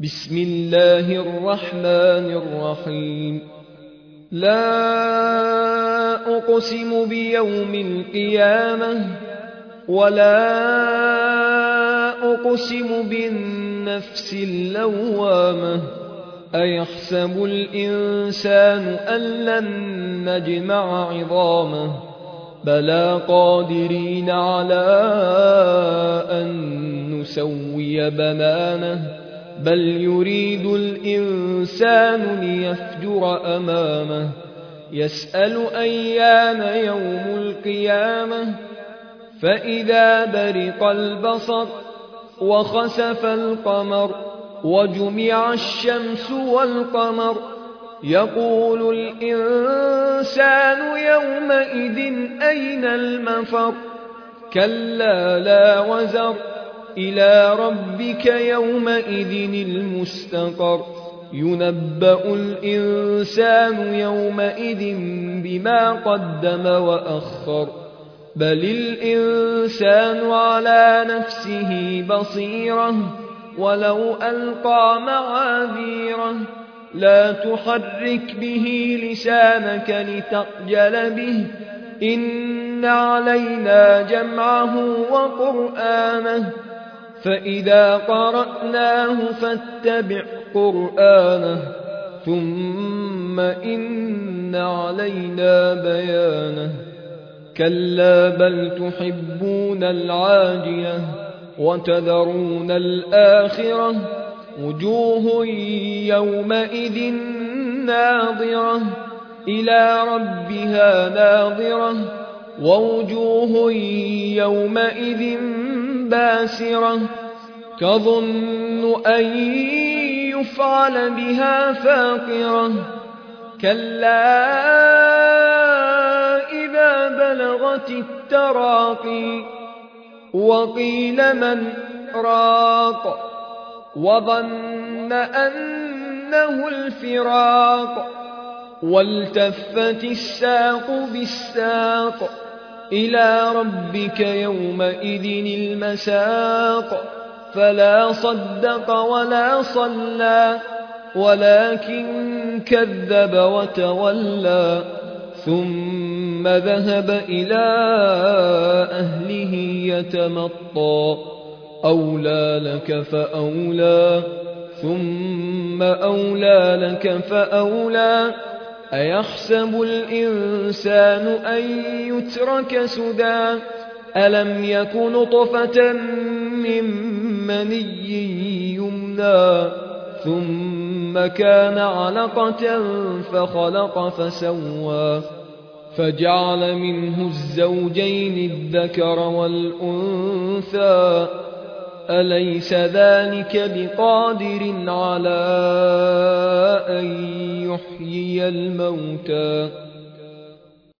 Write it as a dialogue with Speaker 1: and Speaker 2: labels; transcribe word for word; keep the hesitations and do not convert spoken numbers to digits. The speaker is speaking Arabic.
Speaker 1: بسم الله الرحمن الرحيم لا أقسم بيوم القيامة ولا أقسم بالنفس اللوامة أيحسب الإنسان أن لن نجمع عظامه بلى قادرين على أن نسوي بنانه بل يريد الإنسان ليفجر أمامه يسأل أيان يوم القيامة فإذا برق البصر وخسف القمر وجمع الشمس والقمر يقول الإنسان يومئذ أين المفر كلا لا وزر إلى ربك يومئذ المستقر ينبأ الإنسان يومئذ بما قدم وأخر بل الإنسان على نفسه بصيرة ولو ألقى معاذيره لا تحرك به لسانك لتعجل به إن علينا جمعه وقرآنه فإذا قرأناه فاتبع قرآنه ثم إن علينا بيانه كلا بل تحبون العاجلة وتذرون الآخرة وجوه يومئذ ناظرة إلى ربها ناظرة ووجوه يومئذ باسرة تظن أن يفعل بها فاقرة كلا إذا بلغت التراقي وقيل من راق وظن أنه الفراق والتفت الساق بالساق إلى ربك يومئذ المساق فلا صدق ولا صلى ولكن كذب وتولى ثم ذهب إلى أهله يتمطى أولى لك فأولى ثم أولى لك فأولى أيحسب الإنسان أن يترك سدى ألم يك نطفة من مني يمنى ثم كان علقة فخلق فسوى فجعل منه الزوجين الذكر والأنثى أليس ذلك بقادر على أن يحيي الموتى